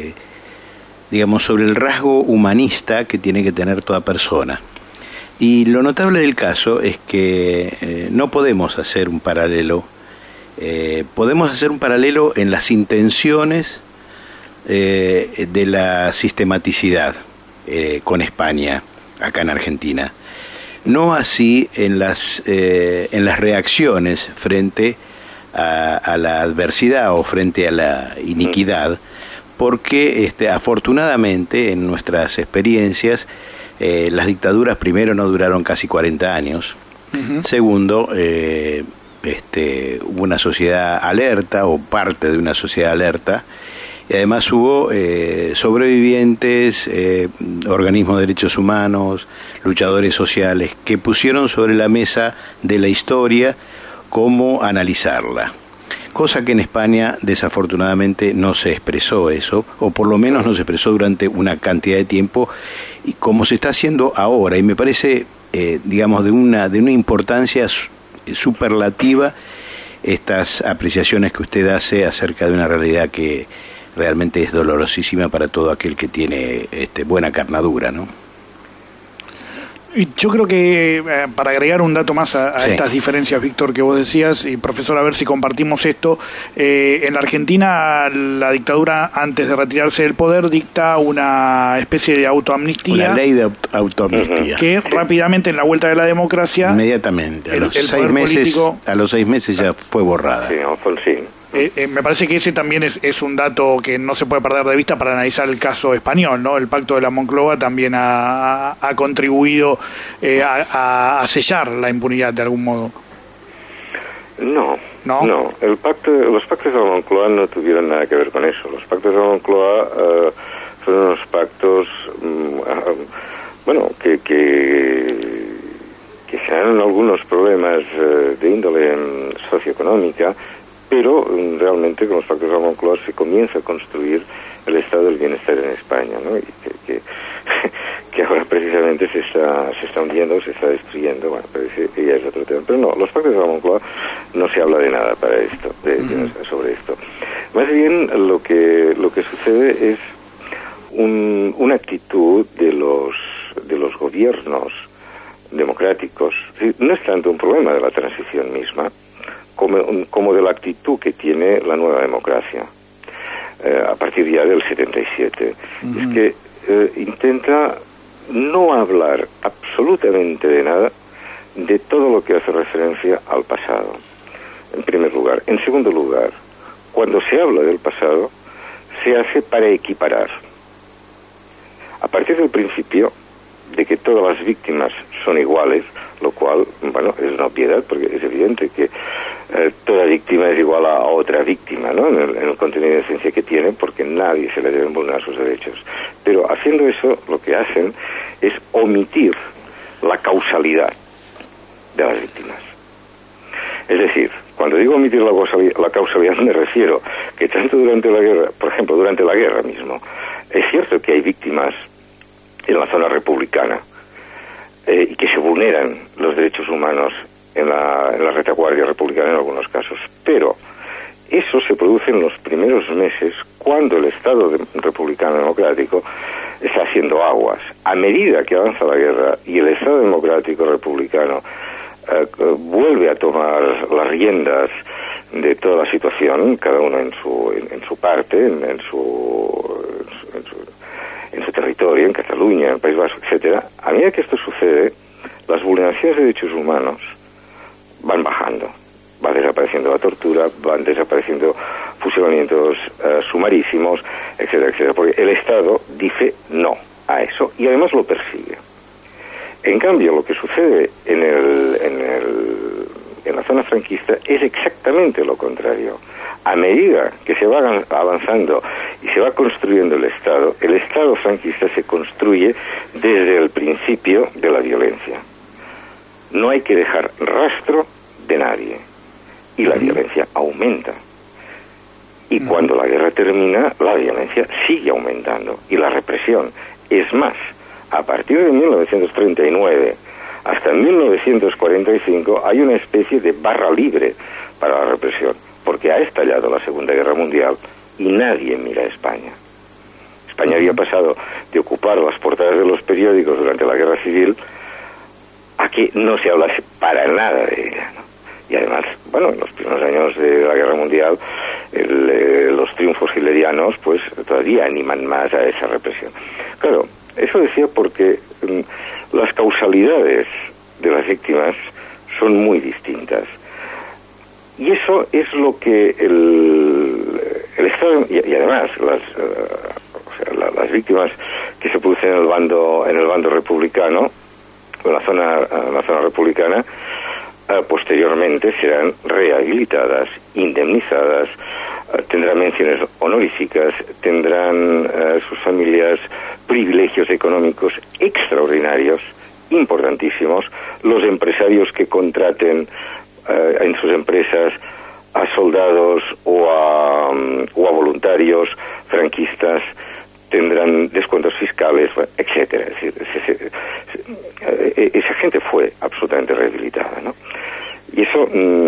el rasgo humanista que tiene que tener toda persona. Y lo notable del caso es que no podemos hacer un paralelo. Podemos hacer un paralelo en las intenciones de la sistematicidad con España, acá en Argentina. No así en las reacciones frente a la adversidad o frente a la iniquidad, porque afortunadamente en nuestras experiencias las dictaduras, primero, no duraron casi 40 años. Segundo, hubo una sociedad alerta o parte de una sociedad alerta, y además hubo sobrevivientes, organismos de derechos humanos, luchadores sociales que pusieron sobre la mesa de la historia cómo analizarla. Cosa que en España desafortunadamente no se expresó eso, o por lo menos no se expresó durante una cantidad de tiempo, y como se está haciendo ahora, y me parece, de una importancia superlativa estas apreciaciones que usted hace acerca de una realidad que realmente es dolorosísima para todo aquel que tiene buena carnadura, ¿no?
Y yo creo que, para agregar un dato más a estas diferencias, Víctor, que vos decías, y profesor, a ver si compartimos esto, en la Argentina la dictadura, antes de retirarse del poder, dicta una especie de autoamnistía.
Una ley de autoamnistía.
Que rápidamente, en la vuelta de la democracia...
Inmediatamente, a los 6 meses ya fue borrada.
Sí, Alfonsín.
Me parece que ese también es un dato que no se puede perder de vista para analizar el caso español, ¿no? El Pacto de la Moncloa también ha contribuido a sellar la impunidad de algún modo.
No. Los pactos de la Moncloa no tuvieron nada que ver con eso. Los pactos de la Moncloa fueron unos pactos, que generaron algunos problemas de índole socioeconómica, pero realmente con los pactos de la Moncloa se comienza a construir el estado del bienestar en España, ¿no? Y que ahora precisamente se está hundiendo, se está destruyendo. Bueno, pero ese ya es otro tema. Pero no, los pactos de la Moncloa no se habla de nada para esto, sobre esto. Más bien lo que sucede es una actitud de los gobiernos democráticos. No es tanto un problema de la transición misma, como de la actitud que tiene la nueva democracia a partir ya del 77. Es que intenta no hablar absolutamente de nada de todo lo que hace referencia al pasado, en primer lugar. En segundo lugar, cuando se habla del pasado, se hace para equiparar. A partir del principio de que todas las víctimas son iguales, lo cual, es una obviedad, porque es evidente que toda víctima es igual a otra víctima, ¿no? En el contenido de esencia que tiene, porque nadie se le deben vulnerar sus derechos. Pero haciendo eso, lo que hacen es omitir la causalidad de las víctimas. Es decir, cuando digo omitir la causalidad, me refiero que tanto durante la guerra, por ejemplo, durante la guerra mismo, es cierto que hay víctimas en la zona republicana y que se vulneran los derechos humanos en la retaguardia republicana en algunos casos, pero eso se produce en los primeros meses cuando el Estado republicano democrático está haciendo aguas. A medida que avanza la guerra y el Estado democrático republicano vuelve a tomar las riendas de toda la situación, cada uno en su parte, en su territorio, en Cataluña, en el País Vasco, etcétera. A medida que esto sucede, las vulneraciones de derechos humanos van bajando, va desapareciendo la tortura, van desapareciendo fusilamientos sumarísimos, etcétera, etcétera, porque el Estado dice no a eso y además lo persigue. En cambio, lo que sucede en la zona franquista es exactamente lo contrario. A medida que se va avanzando y se va construyendo el Estado franquista se construye desde el principio de la violencia. No hay que dejar rastro de nadie. Y la violencia aumenta. Y cuando la guerra termina, la violencia sigue aumentando. Y la represión. Es más, a partir de 1939 hasta 1945 hay una especie de barra libre para la represión, porque ha estallado la Segunda Guerra Mundial y nadie mira a España. España había pasado de ocupar las portadas de los periódicos durante la Guerra Civil a que no se hablase para nada de ella, ¿no? Y además, en los primeros años de la Guerra Mundial, los triunfos hitlerianos, pues, todavía animan más a esa represión. Claro, eso decía porque las causalidades de las víctimas son muy distintas. Y eso es lo que el Estado, y además las víctimas que se producen en el bando republicano, en la zona republicana, posteriormente serán rehabilitadas, indemnizadas, tendrán menciones honoríficas, tendrán sus familias privilegios económicos extraordinarios, importantísimos. Los empresarios que contraten en sus empresas a soldados o a voluntarios franquistas tendrán descuentos fiscales, etcétera. Es decir, esa gente fue absolutamente rehabilitada, ¿no? Y eso,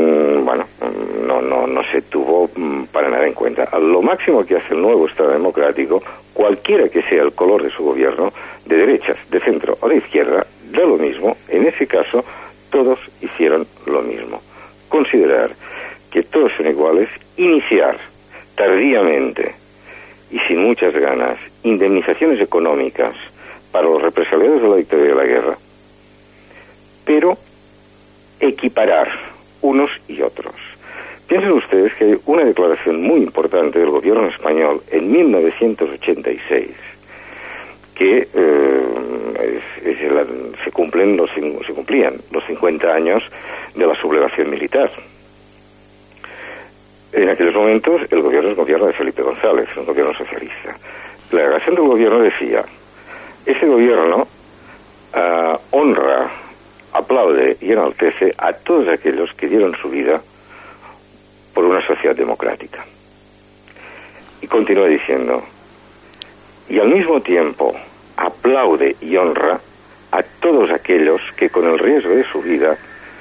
no se tuvo para nada en cuenta. Lo máximo que hace el nuevo Estado democrático, cualquiera que sea el color de su gobierno, de derechas, de centro o de izquierda, da lo mismo, en ese caso todos hicieron lo mismo. Considerar que todos son iguales, iniciar tardíamente y sin muchas ganas indemnizaciones económicas para los represaliados de la dictadura y de la guerra, pero equiparar unos y otros. Piensen ustedes que hay una declaración muy importante del gobierno español en 1986 que se cumplían los 50 años de la sublevación militar. En aquellos momentos el gobierno es el gobierno de Felipe González, un gobierno socialista. La declaración del gobierno decía: ese gobierno honra, aplaude y enaltece a todos aquellos que dieron su vida por una sociedad democrática. Y continúa diciendo: y al mismo tiempo aplaude y honra a todos aquellos que con el riesgo de su vida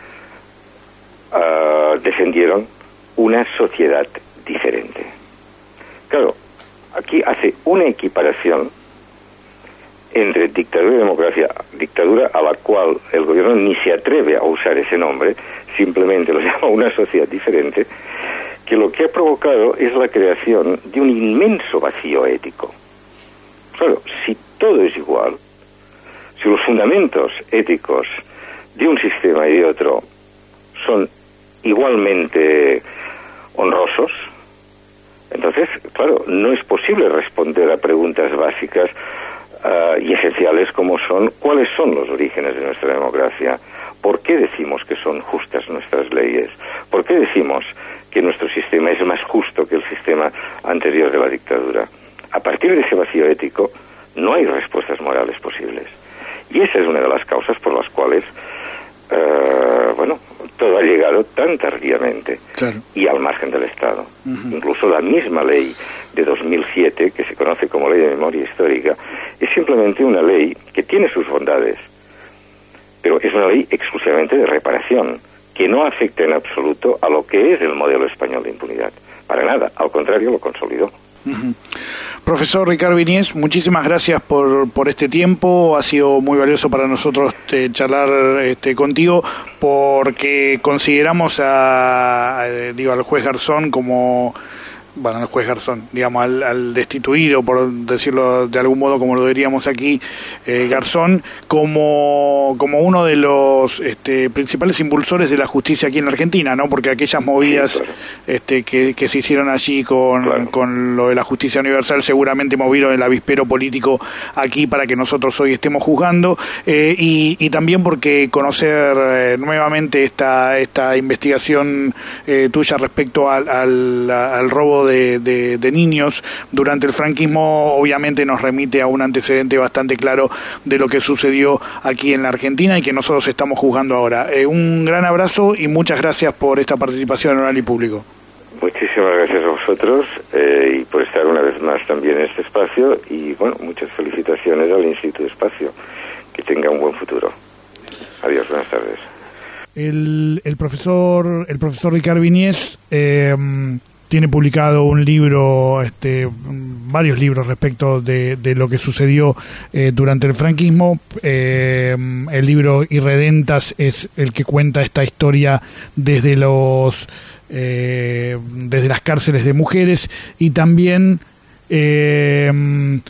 defendieron una sociedad diferente. Claro, aquí hace una equiparación entre dictadura y democracia, dictadura a la cual el gobierno ni se atreve a usar ese nombre, simplemente lo llama una sociedad diferente, que lo que ha provocado es la creación de un inmenso vacío ético. Claro, si todo es igual, si los fundamentos éticos de un sistema y de otro son igualmente honrosos, entonces, claro, no es posible responder a preguntas básicas y esenciales como son: ¿cuáles son los orígenes de nuestra democracia? ¿Por qué decimos que son justas nuestras leyes? ¿Por qué decimos que nuestro sistema es más justo que el sistema anterior de la dictadura? A partir de ese vacío ético no hay respuestas morales posibles. Y esa es una de las causas por las cuales todo ha llegado tan tardíamente, claro, y al margen del Estado. Incluso la misma ley de 2007, que se conoce como Ley de Memoria Histórica, es simplemente una ley que tiene sus bondades, pero es una ley exclusivamente de reparación, que no afecta en absoluto a lo que es el modelo español de impunidad. Para nada, al contrario, lo consolidó.
Profesor Ricard Viñés, muchísimas gracias por este tiempo. Ha sido muy valioso para nosotros charlar contigo, porque consideramos al juez Garzón como... Bueno, el juez Garzón, digamos, al destituido, por decirlo de algún modo, como lo diríamos aquí, Garzón, como uno de los principales impulsores de la justicia aquí en la Argentina, ¿no? Porque aquellas movidas, sí, claro, que se hicieron allí con lo de la justicia universal seguramente movieron el avispero político aquí para que nosotros hoy estemos juzgando, y también porque conocer nuevamente esta investigación tuya respecto al robo de niños durante el franquismo, obviamente nos remite a un antecedente bastante claro de lo que sucedió aquí en la Argentina y que nosotros estamos juzgando ahora. Un gran abrazo y muchas gracias por esta participación en Oral y Público.
Muchísimas gracias a vosotros y por estar una vez más también en este espacio, y bueno, muchas felicitaciones al Instituto Espacio, que tenga un buen futuro. Adiós, buenas tardes.
El profesor Ricard Viñés tiene publicado un libro, varios libros respecto de lo que sucedió durante el franquismo. El libro Irredentas es el que cuenta esta historia desde las cárceles de mujeres, y también el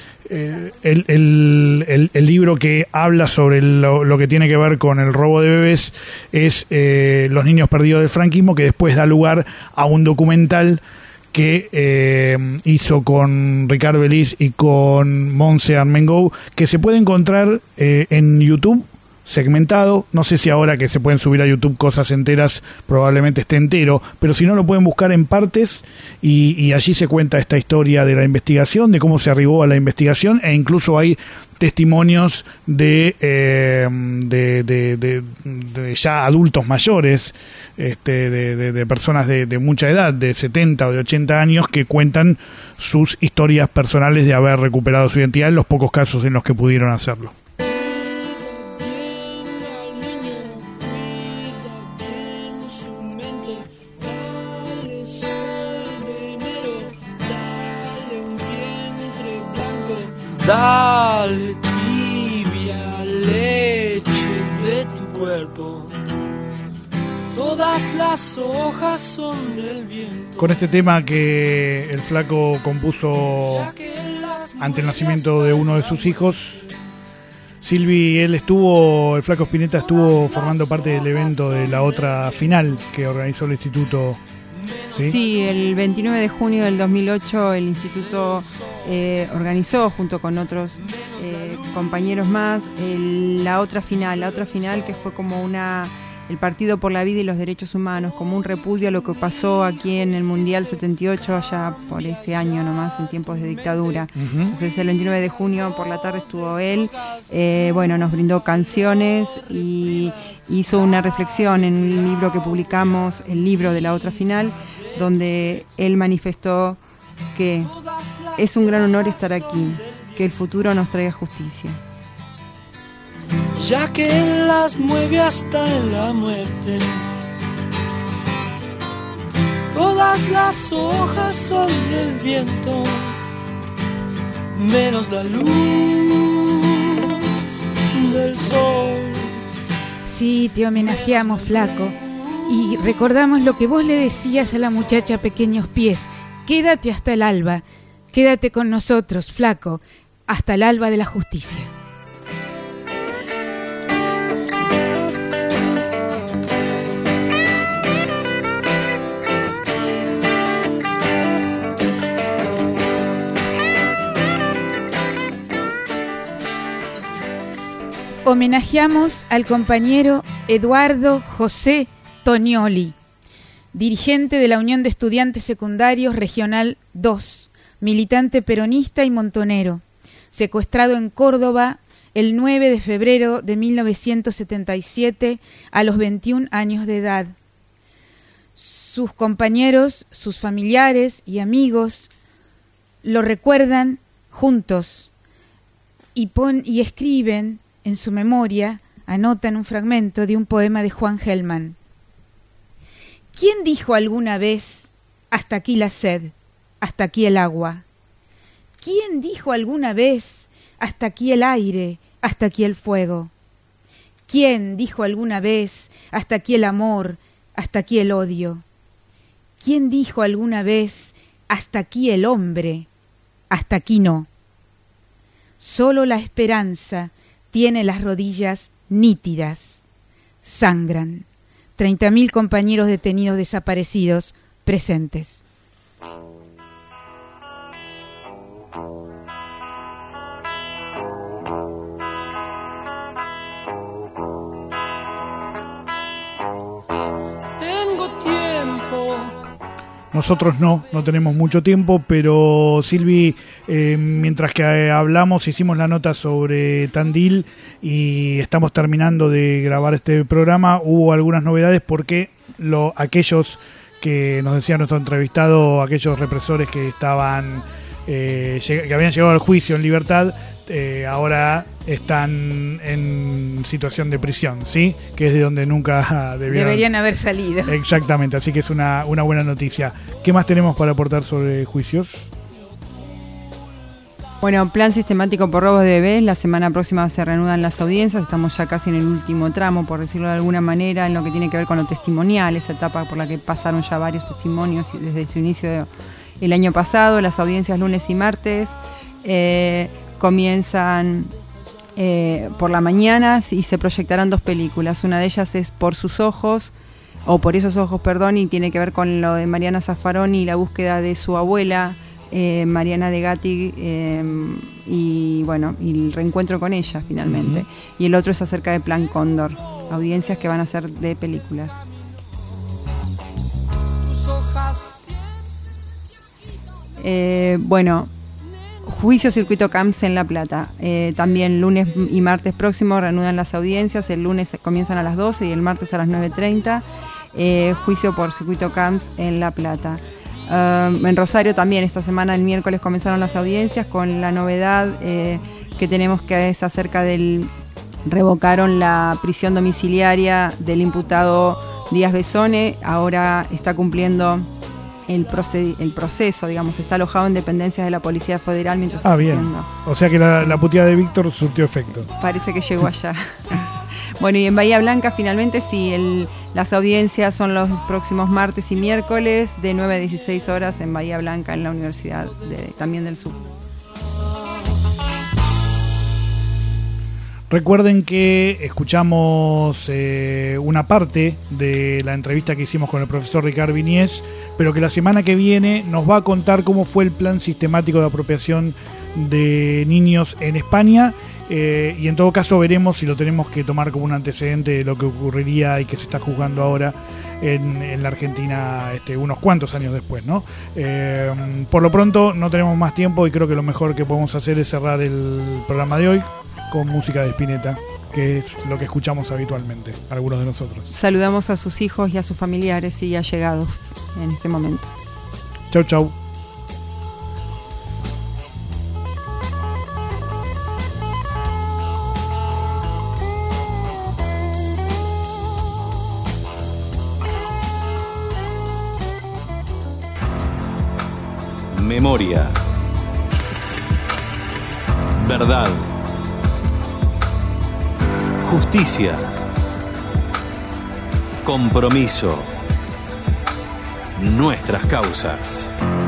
libro que habla sobre lo que tiene que ver con el robo de bebés es Los niños perdidos del franquismo, que después da lugar a un documental que hizo con Ricard Beliz y con Montse Armengou, que se puede encontrar en YouTube segmentado. No sé si ahora que se pueden subir a YouTube cosas enteras probablemente esté entero, pero si no, lo pueden buscar en partes, y allí se cuenta esta historia de la investigación, de cómo se arribó a la investigación, e incluso hay testimonios de ya adultos mayores, de personas de mucha edad, de 70 o de 80 años, que cuentan sus historias personales de haber recuperado su identidad en los pocos casos en los que pudieron hacerlo.
Dale tibia leche. cuerpo. Todas las hojas son del viento.
Con este tema que el Flaco compuso ante el nacimiento de uno de sus hijos, Silvi, el Flaco Spinetta estuvo formando parte del evento de la otra final que organizó el instituto.
Sí, el 29 de junio del 2008 el instituto organizó junto con otros compañeros más la otra final que fue como el partido por la vida y los derechos humanos, como un repudio a lo que pasó aquí en el Mundial 78, allá por ese año nomás, en tiempos de dictadura. Uh-huh. Entonces el 29 de junio por la tarde estuvo él, nos brindó canciones y hizo una reflexión en un libro que publicamos, el libro de la otra final, donde él manifestó que es un gran honor estar aquí, que el futuro nos traiga justicia.
Ya que Él las mueve hasta en la muerte. Todas las hojas son del viento, menos la luz del sol.
Sí, te homenajeamos, Flaco, y recordamos lo que vos le decías a la muchacha Pequeños Pies: quédate hasta el alba, quédate con nosotros, Flaco, hasta el alba de la justicia. Homenajeamos al compañero Eduardo José Tonioli, dirigente de la Unión de Estudiantes Secundarios Regional 2, militante peronista y montonero, secuestrado en Córdoba el 9 de febrero de 1977 a los 21 años de edad. Sus compañeros, sus familiares y amigos lo recuerdan juntos y escriben en su memoria, anotan un fragmento de un poema de Juan Gelman. ¿Quién dijo alguna vez, hasta aquí la sed, hasta aquí el agua? ¿Quién dijo alguna vez, hasta aquí el aire, hasta aquí el fuego? ¿Quién dijo alguna vez, hasta aquí el amor, hasta aquí el odio? ¿Quién dijo alguna vez, hasta aquí el hombre, hasta aquí no? Solo la esperanza tiene las rodillas nítidas, sangran. 30.000 compañeros detenidos desaparecidos presentes.
Tengo tiempo.
Nosotros no tenemos mucho tiempo, pero Silvi, mientras que hablamos, hicimos la nota sobre Tandil y estamos terminando de grabar este programa. Hubo algunas novedades porque aquellos que nos decía nuestro entrevistado, aquellos represores que estaban que habían llegado al juicio en libertad, ahora están en situación de prisión, ¿sí? Que es de donde nunca
deberían haber salido.
Exactamente, así que es una buena noticia. ¿Qué más tenemos para aportar sobre juicios?
Bueno, plan sistemático por robos de bebés. La semana próxima se reanudan las audiencias. Estamos ya casi en el último tramo, por decirlo de alguna manera, en lo que tiene que ver con lo testimonial, esa etapa por la que pasaron ya varios testimonios desde su inicio del año pasado. Las audiencias lunes y martes comienzan por la mañana y se proyectarán 2 películas. Una de ellas es Por sus ojos, o Por esos ojos, perdón, y tiene que ver con lo de Mariana Zaffaroni y la búsqueda de su abuela, Mariana de Gatti, y el reencuentro con ella finalmente. Y el otro es acerca de Plan Cóndor, audiencias que van a ser de películas. Juicio Circuito Camps en La Plata. También lunes y martes próximos reanudan las audiencias. El lunes comienzan a las 12 y el martes a las 9:30. Juicio por Circuito Camps en La Plata. En Rosario también esta semana, el miércoles, comenzaron las audiencias con la novedad que tenemos, que es acerca revocaron la prisión domiciliaria del imputado Díaz Besone. Ahora está cumpliendo el proceso, digamos, está alojado en dependencias de la Policía Federal mientras está
bien. O sea que la puteada de Víctor surtió efecto.
Parece que llegó allá. Bueno, y en Bahía Blanca finalmente sí, las audiencias son los próximos martes y miércoles de 9 a 16 horas en Bahía Blanca, en la Universidad también del Sur.
Recuerden que escuchamos una parte de la entrevista que hicimos con el profesor Ricard Viñez, pero que la semana que viene nos va a contar cómo fue el plan sistemático de apropiación de niños en España, y en todo caso veremos si lo tenemos que tomar como un antecedente de lo que ocurriría y que se está juzgando ahora en la Argentina unos cuantos años después, ¿no? Por lo pronto no tenemos más tiempo y creo que lo mejor que podemos hacer es cerrar el programa de hoy con música de Spinetta, que es lo que escuchamos habitualmente, algunos de nosotros.
Saludamos a sus hijos y a sus familiares y allegados en este momento.
Chau, chau.
Memoria. Verdad. Justicia. Compromiso. Nuestras causas.